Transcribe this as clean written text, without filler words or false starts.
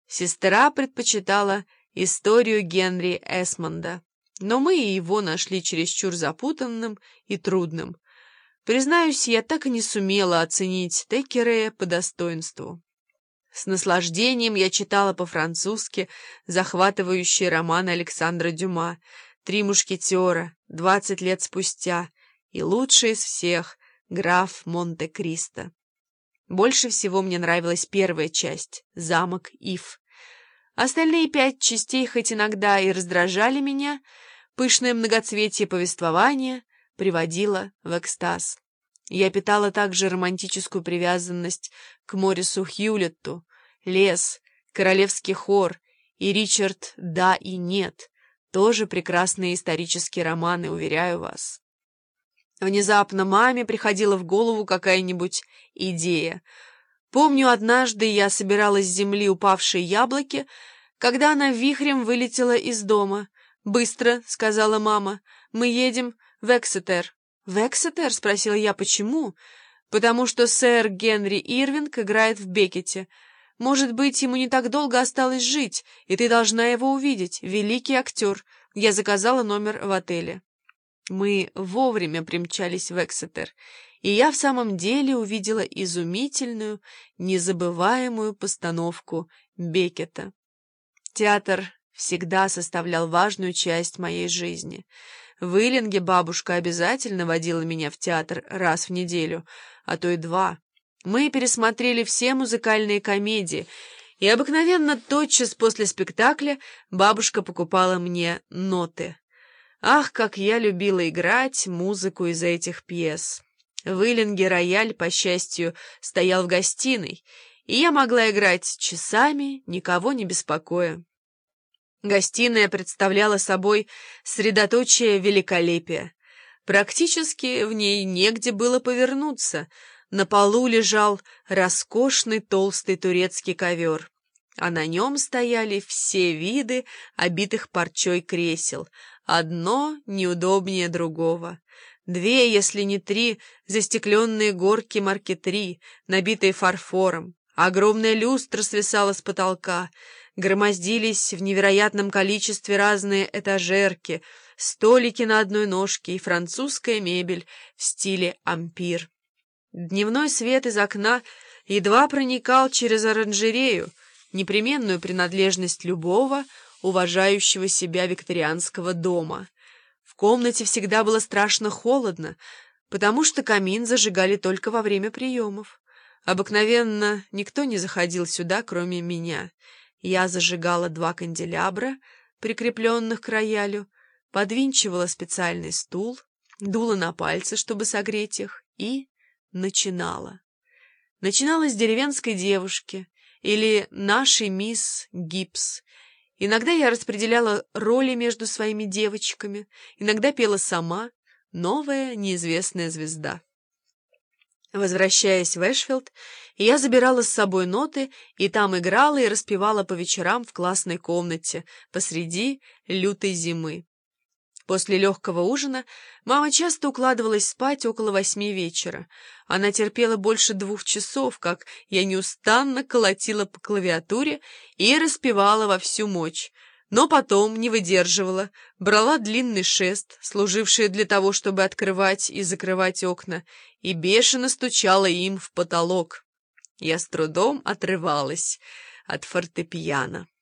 Сестра предпочитала историю Генри Эсмонда, но мы и его нашли чересчур запутанным и трудным. Признаюсь, я так и не сумела оценить Теккерея по достоинству. С наслаждением я читала по-французски захватывающий роман Александра Дюма «Три мушкетера», 20 лет спустя, и лучший из всех — «Граф Монте-Кристо». Больше всего мне нравилась первая часть — «Замок Иф». Остальные 5 частей хоть иногда и раздражали меня, пышное многоцветие повествования приводило в экстаз. Я питала также романтическую привязанность к Морису Хьюлетту, «Лес», «Королевский хор» и «Ричард. Да и нет». Тоже прекрасные исторические романы, уверяю вас. Внезапно маме приходила в голову какая-нибудь идея. Помню, однажды я собирала с земли упавшие яблоки, когда она вихрем вылетела из дома. «Быстро», — сказала мама, — «мы едем в Эксетер». «В Эксетер?» — спросила я. «Почему?» «Потому что сэр Генри Ирвинг играет в Беккете. Может быть, ему не так долго осталось жить, и ты должна его увидеть. Великий актер. Я заказала номер в отеле». Мы вовремя примчались в Эксетер, и я в самом деле увидела изумительную, незабываемую постановку Беккета. Театр всегда составлял важную часть моей жизни. В Иллинге бабушка обязательно водила меня в театр раз в неделю, а то и 2. Мы пересмотрели все музыкальные комедии, и обыкновенно тотчас после спектакля бабушка покупала мне ноты. Ах, как я любила играть музыку из этих пьес! В Иллинге рояль, по счастью, стоял в гостиной, и я могла играть часами, никого не беспокоя. Гостиная представляла собой средоточие великолепия. Практически в ней негде было повернуться. На полу лежал роскошный толстый турецкий ковер, а на нем стояли все виды обитых парчой кресел, одно неудобнее другого. 2, если не 3, застекленные горки маркетри, набитые фарфором. Огромная люстра свисала с потолка. Громоздились в невероятном количестве разные этажерки, столики на одной ножке и французская мебель в стиле ампир. Дневной свет из окна едва проникал через оранжерею, непременную принадлежность любого уважающего себя викторианского дома. В комнате всегда было страшно холодно, потому что камин зажигали только во время приемов. Обыкновенно никто не заходил сюда, кроме меня. Я зажигала 2 канделябра, прикрепленных к роялю, подвинчивала специальный стул, дула на пальцы, чтобы согреть их, и начинала. Начинала с деревенской девушки или нашей мисс Гибс. Иногда я распределяла роли между своими девочками, иногда пела сама, новая неизвестная звезда. Возвращаясь в Эшфилд, я забирала с собой ноты и там играла и распевала по вечерам в классной комнате посреди лютой зимы. После легкого ужина мама часто укладывалась спать около 8 вечера. Она терпела больше 2 часов, как я неустанно колотила по клавиатуре и распевала во всю мощь, но потом не выдерживала, брала длинный шест, служивший для того, чтобы открывать и закрывать окна, и бешено стучала им в потолок. Я с трудом отрывалась от фортепиано.